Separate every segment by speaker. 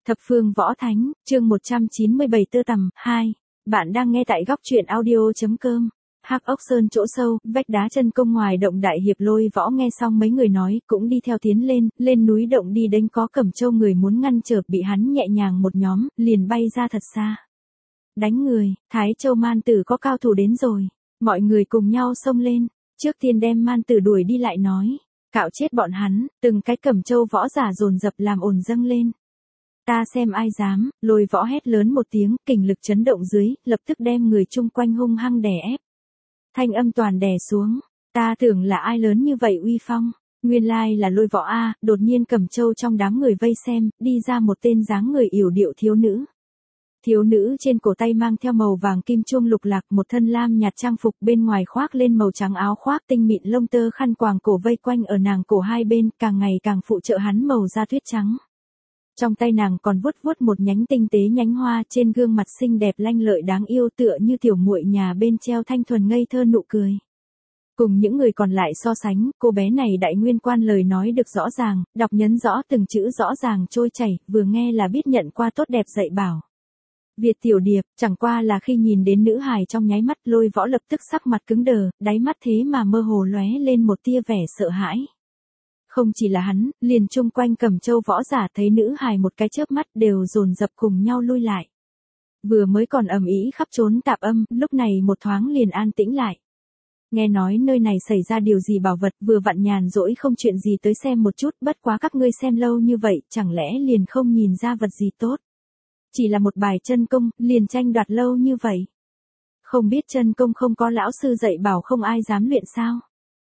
Speaker 1: Thập phương võ thánh, chương 197 tơ tằm, 2. Bạn đang nghe tại góc truyện audio.com. Hắc ốc sơn chỗ sâu, vách đá chân công ngoài động đại hiệp Lôi Võ nghe xong mấy người nói, cũng đi theo tiến lên núi động đi đánh có Cẩm Châu người muốn ngăn trở bị hắn nhẹ nhàng một nhóm, liền bay ra thật xa. Đánh người, Thái Châu man tử có cao thủ đến rồi. Mọi người cùng nhau xông lên, trước tiên đem man tử đuổi đi lại nói. Cạo chết bọn hắn, từng cái Cẩm Châu võ giả dồn dập làm ồn dâng lên. Ta xem ai dám, Lôi Võ hét lớn một tiếng, kình lực chấn động dưới, lập tức đem người chung quanh hung hăng đè ép. Thanh âm toàn đè xuống, ta tưởng là ai lớn như vậy uy phong, nguyên lai là Lôi Võ a. Đột nhiên Cẩm Châu trong đám người vây xem, đi ra một tên dáng người yểu điệu thiếu nữ. Thiếu nữ trên cổ tay mang theo màu vàng kim chuông lục lạc, một thân lam nhạt trang phục, bên ngoài khoác lên màu trắng áo khoác tinh mịn lông tơ, khăn quàng cổ vây quanh ở nàng cổ hai bên, càng ngày càng phụ trợ hắn màu da tuyết trắng. Trong tay nàng còn vuốt vuốt một nhánh tinh tế nhánh hoa, trên gương mặt xinh đẹp lanh lợi đáng yêu tựa như tiểu muội nhà bên treo thanh thuần ngây thơ nụ cười. Cùng những người còn lại so sánh, cô bé này đại nguyên quan lời nói được rõ ràng, đọc nhấn rõ từng chữ rõ ràng trôi chảy, vừa nghe là biết nhận qua tốt đẹp dạy bảo. Việt tiểu điệp, chẳng qua là khi nhìn đến nữ hài trong nháy mắt, Lôi Võ lập tức sắc mặt cứng đờ, đáy mắt thế mà mơ hồ lóe lên một tia vẻ sợ hãi. Không chỉ là hắn, liền chung quanh Cẩm Châu võ giả thấy nữ hài một cái chớp mắt đều dồn dập cùng nhau lui lại. Vừa mới còn ầm ĩ khắp trốn tạp âm, lúc này một thoáng liền an tĩnh lại. Nghe nói nơi này xảy ra điều gì bảo vật, vừa vặn nhàn rỗi không chuyện gì tới xem một chút, bất quá các ngươi xem lâu như vậy, chẳng lẽ liền không nhìn ra vật gì tốt. Chỉ là một bài chân công, liền tranh đoạt lâu như vậy. Không biết chân công không có lão sư dạy bảo không ai dám luyện sao.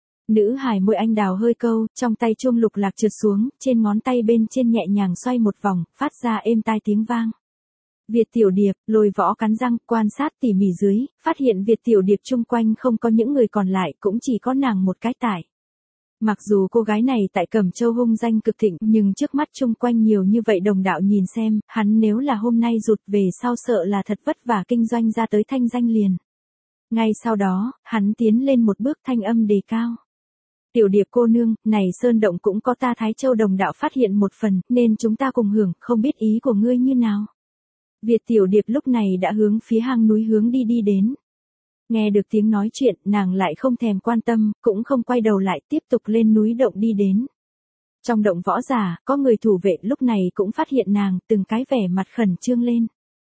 Speaker 1: Nữ hài môi anh đào hơi câu, trong tay chuông lục lạc trượt xuống, trên ngón tay bên trên nhẹ nhàng xoay một vòng, phát ra êm tai tiếng vang. Việt tiểu điệp, Lôi Võ cắn răng, quan sát tỉ mỉ dưới, phát hiện Việt tiểu điệp chung quanh không có những người còn lại, cũng chỉ có nàng một cái tại. Mặc dù cô gái này tại Cẩm Châu hung danh cực thịnh, nhưng trước mắt chung quanh nhiều như vậy đồng đạo nhìn xem, hắn nếu là hôm nay rụt về sau sợ là thật vất vả kinh doanh ra tới thanh danh liền. Ngay sau đó, hắn tiến lên một bước, thanh âm đề cao. Tiểu điệp cô nương, này sơn động cũng có ta Thái Châu đồng đạo phát hiện một phần, nên chúng ta cùng hưởng, không biết ý của ngươi như nào. Việt tiểu điệp lúc này đã hướng phía hang núi hướng đi đến. Nghe được tiếng nói chuyện, nàng lại không thèm quan tâm, cũng không quay đầu lại, tiếp tục lên núi động đi đến. Trong động võ giả, có người thủ vệ lúc này cũng phát hiện nàng, từng cái vẻ mặt khẩn trương lên.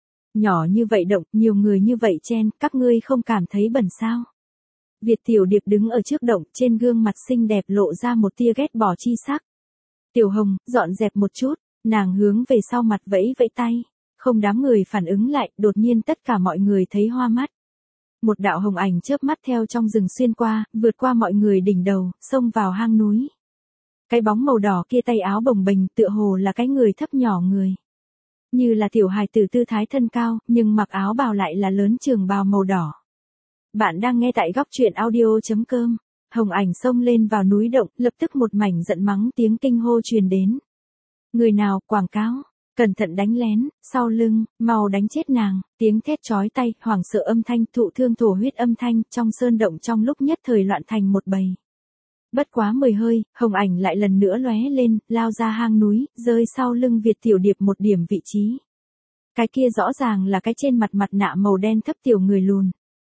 Speaker 1: Nhỏ như vậy động, nhiều người như vậy chen, các ngươi không cảm thấy bẩn sao? Việt tiểu điệp đứng ở trước động, trên gương mặt xinh đẹp lộ ra một tia ghét bỏ chi sắc. Tiểu Hồng, dọn dẹp một chút, nàng hướng về sau mặt vẫy vẫy tay. Không đám người phản ứng lại, đột nhiên tất cả mọi người thấy hoa mắt. Một đạo hồng ảnh chớp mắt theo trong rừng xuyên qua, vượt qua mọi người đỉnh đầu, xông vào hang núi. Cái bóng màu đỏ kia tay áo bồng bềnh tựa hồ là cái người thấp nhỏ người. Như là tiểu hài tử tư thái thân cao, nhưng mặc áo bào lại là lớn trường bào màu đỏ. Bạn đang nghe tại góc truyện audio.com. Hồng ảnh xông lên vào núi động, lập tức một mảnh giận mắng tiếng kinh hô truyền đến. Người nào, quảng cáo. Cẩn thận đánh lén, sau lưng, mau đánh chết nàng, tiếng thét chói tai, hoảng sợ âm thanh, thụ thương thổ huyết âm thanh, trong sơn động trong lúc nhất thời loạn thành một bầy. Bất quá 10 hơi, hồng ảnh lại lần nữa lóe lên, lao ra hang núi, rơi sau lưng Việt tiểu điệp một điểm vị trí. Cái kia rõ ràng là cái trên mặt nạ màu đen thấp tiểu người lùn.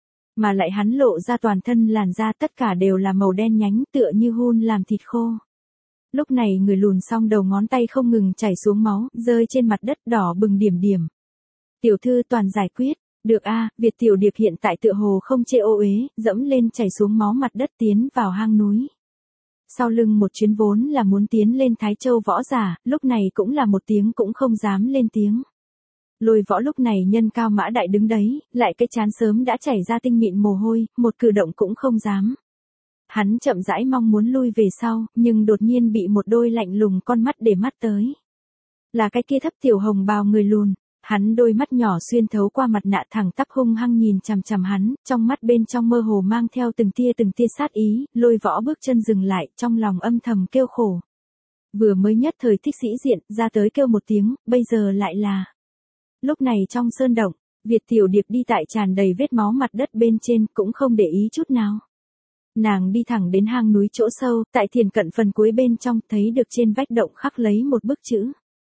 Speaker 1: Mà lại hắn lộ ra toàn thân làn da tất cả đều là màu đen nhánh tựa như hun làm thịt khô. Lúc này người lùn song đầu ngón tay không ngừng chảy xuống máu, rơi trên mặt đất đỏ bừng điểm điểm. Tiểu thư toàn giải quyết, được a. Việt tiểu điệp hiện tại tựa hồ không chê ô uế, dẫm lên chảy xuống máu mặt đất tiến vào hang núi. Sau lưng một chuyến vốn là muốn tiến lên Thái Châu võ giả, lúc này cũng là một tiếng cũng không dám lên tiếng. Lôi Võ lúc này nhân cao mã đại đứng đấy, lại cái trán sớm đã chảy ra tinh mịn mồ hôi, một cử động cũng không dám. Hắn chậm rãi mong muốn lui về sau, nhưng đột nhiên bị một đôi lạnh lùng con mắt để mắt tới. Là cái kia thấp tiểu hồng bào người lùn, hắn đôi mắt nhỏ xuyên thấu qua mặt nạ thẳng tắp hung hăng nhìn chằm chằm hắn, trong mắt bên trong mơ hồ mang theo từng tia sát ý, Lôi Võ bước chân dừng lại, trong lòng âm thầm kêu khổ. Vừa mới nhất thời thích sĩ diện, ra tới kêu một tiếng, bây giờ lại là. Lúc này trong sơn động, Việt tiểu điệp đi tại tràn đầy vết máu mặt đất bên trên, cũng không để ý chút nào. Nàng đi thẳng đến hang núi chỗ sâu, tại thiền cận phần cuối bên trong, thấy được trên vách động khắc lấy một bức chữ.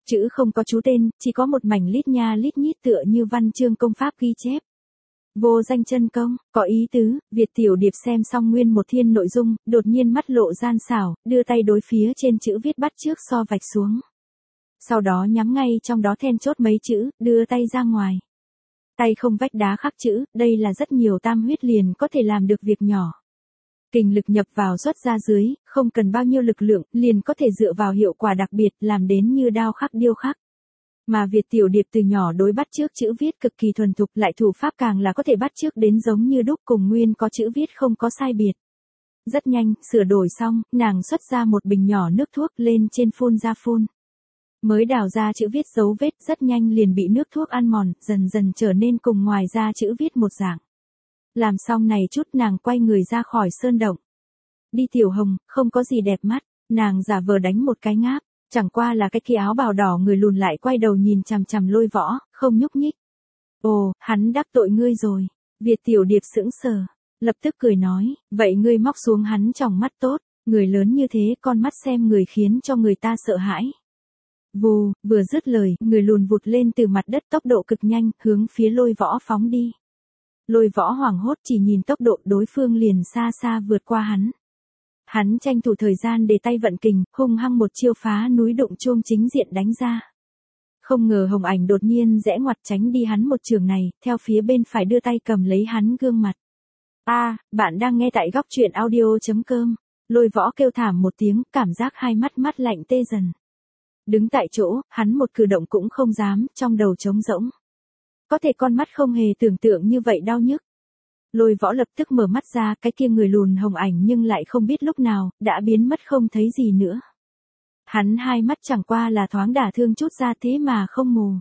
Speaker 1: chữ không có chú tên, chỉ có một mảnh lít nha lít nhít tựa như văn chương công pháp ghi chép. Vô danh chân công, có ý tứ. Việt Tiểu Điệp xem xong nguyên một thiên nội dung, đột nhiên mắt lộ gian xảo, đưa tay đối phía trên chữ viết bắt chước so vạch xuống. Sau đó nhắm ngay trong đó then chốt mấy chữ, đưa tay ra ngoài. Tay không vách đá khắc chữ, đây là rất nhiều tam huyết liền có thể làm được việc nhỏ. Kình lực nhập vào xuất ra dưới, không cần bao nhiêu lực lượng, liền có thể dựa vào hiệu quả đặc biệt, làm đến như đao khắc điêu khắc. Mà Việt Tiểu Điệp từ nhỏ đối bắt chước chữ viết cực kỳ thuần thục, lại thủ pháp càng là có thể bắt chước đến giống như đúc, cùng nguyên có chữ viết không có sai biệt. Rất nhanh, sửa đổi xong, nàng xuất ra một bình nhỏ nước thuốc lên trên phun ra phun. Mới đào ra chữ viết dấu vết, rất nhanh liền bị nước thuốc ăn mòn, dần dần trở nên cùng ngoài ra chữ viết một dạng. Làm xong này chút nàng quay người ra khỏi sơn động. Đi Tiểu Hồng, không có gì đẹp mắt, nàng giả vờ đánh một cái ngáp, chẳng qua là cái kia áo bào đỏ người lùn lại quay đầu nhìn chằm chằm Lôi Võ, không nhúc nhích. Ồ, hắn đắc tội ngươi rồi. Việt Tiểu Điệp sững sờ, lập tức cười nói, vậy ngươi móc xuống hắn tròng mắt tốt, người lớn như thế con mắt xem người khiến cho người ta sợ hãi. Vù, vừa dứt lời, người lùn vụt lên từ mặt đất tốc độ cực nhanh, hướng phía Lôi Võ phóng đi. Lôi Võ hoảng hốt chỉ nhìn tốc độ đối phương liền xa xa vượt qua hắn. Hắn tranh thủ thời gian để tay vận kình, hung hăng một chiêu phá núi đụng chuông chính diện đánh ra. Không ngờ Hồng Ảnh đột nhiên rẽ ngoặt tránh đi hắn một trường này, theo phía bên phải đưa tay cầm lấy hắn gương mặt. Bạn đang nghe tại góc truyện audio.com. Lôi Võ kêu thảm một tiếng, cảm giác hai mắt lạnh tê dần. Đứng tại chỗ, hắn một cử động cũng không dám, trong đầu trống rỗng. Có thể con mắt không hề tưởng tượng như vậy đau nhức. Lôi Võ lập tức mở mắt ra, cái kia người lùn Hồng Ảnh nhưng lại không biết lúc nào, đã biến mất không thấy gì nữa. Hắn hai mắt chẳng qua là thoáng đả thương chút ra thế mà không mù.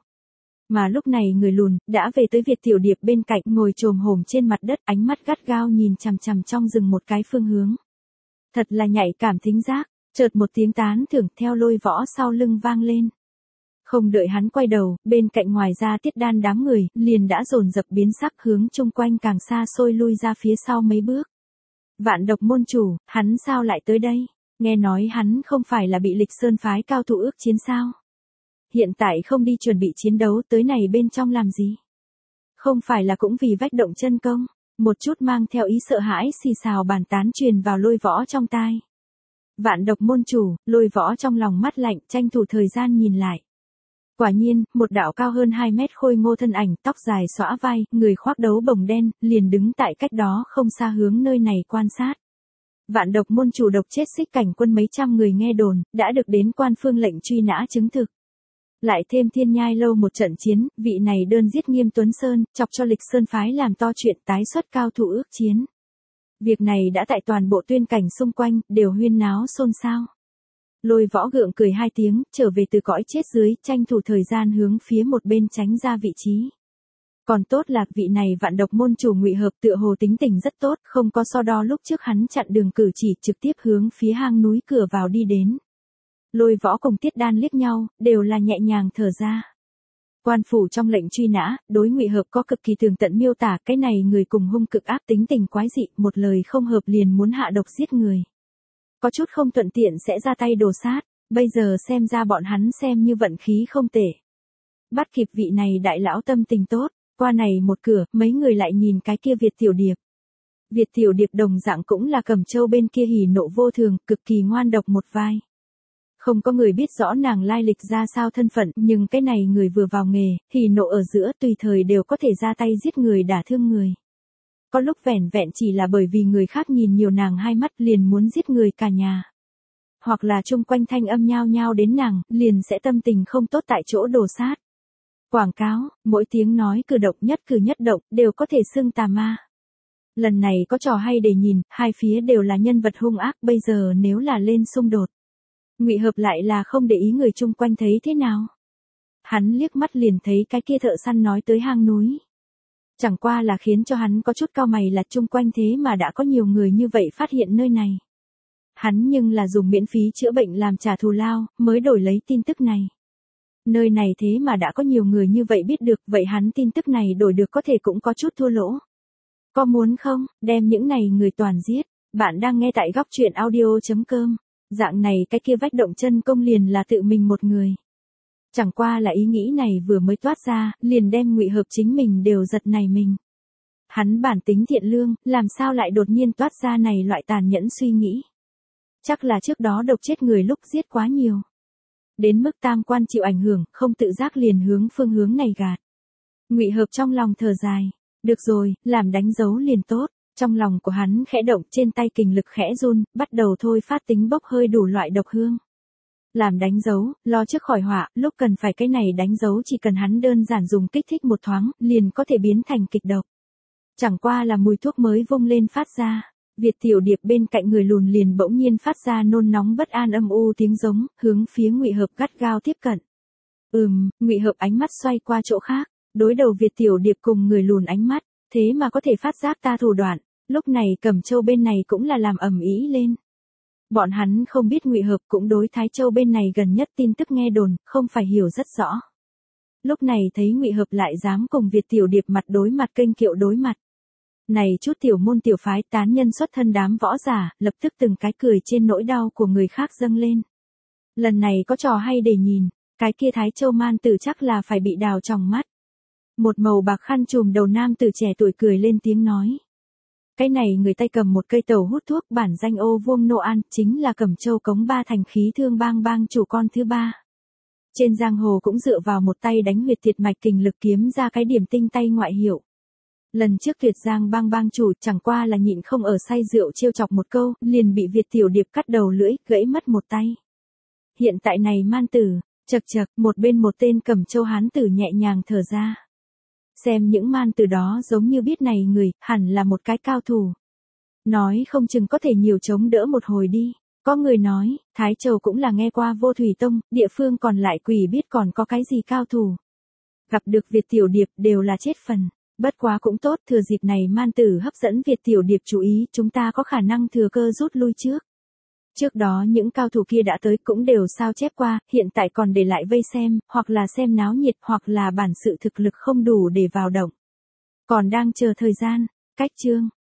Speaker 1: Mà lúc này người lùn, đã về tới Việt Tiểu Điệp bên cạnh, ngồi chồm hổm trên mặt đất, ánh mắt gắt gao nhìn chằm chằm trong rừng một cái phương hướng. Thật là nhạy cảm thính giác, chợt một tiếng tán thưởng theo Lôi Võ sau lưng vang lên. Không đợi hắn quay đầu, bên cạnh ngoài ra Tiết Đan đám người, liền đã dồn dập biến sắc hướng chung quanh càng xa xôi lui ra phía sau mấy bước. Vạn Độc môn chủ, hắn sao lại tới đây? Nghe nói hắn không phải là bị Lịch Sơn phái cao thủ ước chiến sao? Hiện tại không đi chuẩn bị chiến đấu tới này bên trong làm gì? Không phải là cũng vì vách động chân công? Một chút mang theo ý sợ hãi xì xào bàn tán truyền vào Lôi Võ trong tai. Vạn Độc môn chủ, Lôi Võ trong lòng mắt lạnh, tranh thủ thời gian nhìn lại. Quả nhiên, một đạo cao hơn 2 mét khôi ngô thân ảnh, tóc dài xõa vai, người khoác đấu bồng đen, liền đứng tại cách đó không xa hướng nơi này quan sát. Vạn Độc môn chủ độc chết Xích Cảnh quân mấy trăm người nghe đồn, đã được đến quan phương lệnh truy nã chứng thực. Lại thêm Thiên Nhai lâu một trận chiến, vị này đơn giết Nghiêm Tuấn Sơn, chọc cho Lịch Sơn phái làm to chuyện tái xuất cao thủ ước chiến. Việc này đã tại toàn bộ tuyên cảnh xung quanh, đều huyên náo xôn xao. Lôi Võ gượng cười hai tiếng, trở về từ cõi chết dưới, tranh thủ thời gian hướng phía một bên tránh ra vị trí. Còn tốt là vị này Vạn Độc môn chủ Ngụy Hợp tựa hồ tính tình rất tốt, không có so đo lúc trước hắn chặn đường cử chỉ, trực tiếp hướng phía hang núi cửa vào đi đến. Lôi Võ cùng Tiết Đan liếc nhau, đều là nhẹ nhàng thở ra. Quan phủ trong lệnh truy nã, đối Ngụy Hợp có cực kỳ tường tận miêu tả, cái này người cùng hung cực ác tính tình quái dị, một lời không hợp liền muốn hạ độc giết người. Có chút không thuận tiện sẽ ra tay đồ sát, bây giờ xem ra bọn hắn xem như vận khí không tệ. Bắt kịp vị này đại lão tâm tình tốt, qua này một cửa, mấy người lại nhìn cái kia Việt Tiểu Điệp. Việt Tiểu Điệp đồng dạng cũng là Cẩm Châu bên kia hỉ nộ vô thường, cực kỳ ngoan độc một vai. Không có người biết rõ nàng lai lịch ra sao thân phận, nhưng cái này người vừa vào nghề, hỉ nộ ở giữa tùy thời đều có thể ra tay giết người đả thương người. Có lúc vẻn vẹn chỉ là bởi vì người khác nhìn nhiều nàng hai mắt liền muốn giết người cả nhà. Hoặc là chung quanh thanh âm nhao nhao đến nàng, liền sẽ tâm tình không tốt tại chỗ đổ sát. Quảng cáo, mỗi tiếng nói cử động nhất cử nhất động, đều có thể xưng tà ma. Lần này có trò hay để nhìn, hai phía đều là nhân vật hung ác, bây giờ nếu là lên xung đột. Ngụy Hợp lại là không để ý người chung quanh thấy thế nào. Hắn liếc mắt liền thấy cái kia thợ săn nói tới hang núi. Chẳng qua là khiến cho hắn có chút cau mày là chung quanh thế mà đã có nhiều người như vậy phát hiện nơi này. Hắn nhưng là dùng miễn phí chữa bệnh làm trả thù lao, mới đổi lấy tin tức này. Nơi này thế mà đã có nhiều người như vậy biết được, vậy hắn tin tức này đổi được có thể cũng có chút thua lỗ. Có muốn không, đem những này người toàn giết. Bạn đang nghe tại góc truyện audio.com. Dạng này cái kia vách động chân công liền là tự mình một người. Chẳng qua là ý nghĩ này vừa mới toát ra, liền đem Ngụy Hợp chính mình đều giật nảy mình. Hắn bản tính thiện lương, làm sao lại đột nhiên toát ra này loại tàn nhẫn suy nghĩ. Chắc là trước đó độc chết người lúc giết quá nhiều. Đến mức tam quan chịu ảnh hưởng, không tự giác liền hướng phương hướng này gạt. Ngụy Hợp trong lòng thở dài. Được rồi, làm đánh dấu liền tốt. Trong lòng của hắn khẽ động, trên tay kình lực khẽ run, bắt đầu thôi phát tính bốc hơi đủ loại độc hương. Làm đánh dấu, lo trước khỏi họa, lúc cần phải cái này đánh dấu chỉ cần hắn đơn giản dùng kích thích một thoáng, liền có thể biến thành kịch độc. Chẳng qua là mùi thuốc mới vung lên phát ra. Việt Tiểu Điệp bên cạnh người lùn liền bỗng nhiên phát ra nôn nóng bất an âm u tiếng giống, hướng phía Ngụy Hợp gắt gao tiếp cận. Ngụy Hợp ánh mắt xoay qua chỗ khác, đối đầu Việt Tiểu Điệp cùng người lùn ánh mắt, thế mà có thể phát giác ta thủ đoạn, lúc này Cẩm Châu bên này cũng là làm ầm ĩ lên. Bọn hắn không biết Ngụy Hợp cũng đối Thái Châu bên này gần nhất tin tức nghe đồn, không phải hiểu rất rõ. Lúc này thấy Ngụy Hợp lại dám cùng Việt Tiểu Điệp mặt đối mặt kênh kiệu đối mặt. Này chút tiểu môn tiểu phái tán nhân xuất thân đám võ giả, lập tức từng cái cười trên nỗi đau của người khác dâng lên. Lần này có trò hay để nhìn, cái kia Thái Châu man tử chắc là phải bị đào tròng mắt. Một màu bạc khăn trùm đầu nam tử trẻ tuổi cười lên tiếng nói. Cái này người tay cầm một cây tàu hút thuốc bản danh Ô Vuông Nô An, chính là Cẩm Châu Cống Ba thành khí thương bang bang chủ con thứ ba. Trên giang hồ cũng dựa vào một tay đánh huyệt thiệt mạch kình lực kiếm ra cái điểm tinh tay ngoại hiệu. Lần trước Tuyệt Giang bang bang chủ chẳng qua là nhịn không ở say rượu trêu chọc một câu, liền bị Việt Tiểu Điệp cắt đầu lưỡi, gãy mất một tay. Hiện tại này man tử, chậc chậc, một bên một tên Cẩm Châu hán tử nhẹ nhàng thở ra. Xem những man tử đó giống như biết này người, hẳn là một cái cao thủ. Nói không chừng có thể nhiều chống đỡ một hồi đi. Có người nói, Thái Châu cũng là nghe qua Vô Thủy Tông, địa phương còn lại quỷ biết còn có cái gì cao thủ. Gặp được Việt Tiểu Điệp đều là chết phần. Bất quá cũng tốt, thừa dịp này man tử hấp dẫn Việt Tiểu Điệp chú ý, chúng ta có khả năng thừa cơ rút lui trước. Trước đó những cao thủ kia đã tới cũng đều sao chép qua, hiện tại còn để lại vây xem, hoặc là xem náo nhiệt, hoặc là bản sự thực lực không đủ để vào động. Còn đang chờ thời gian, cách chương.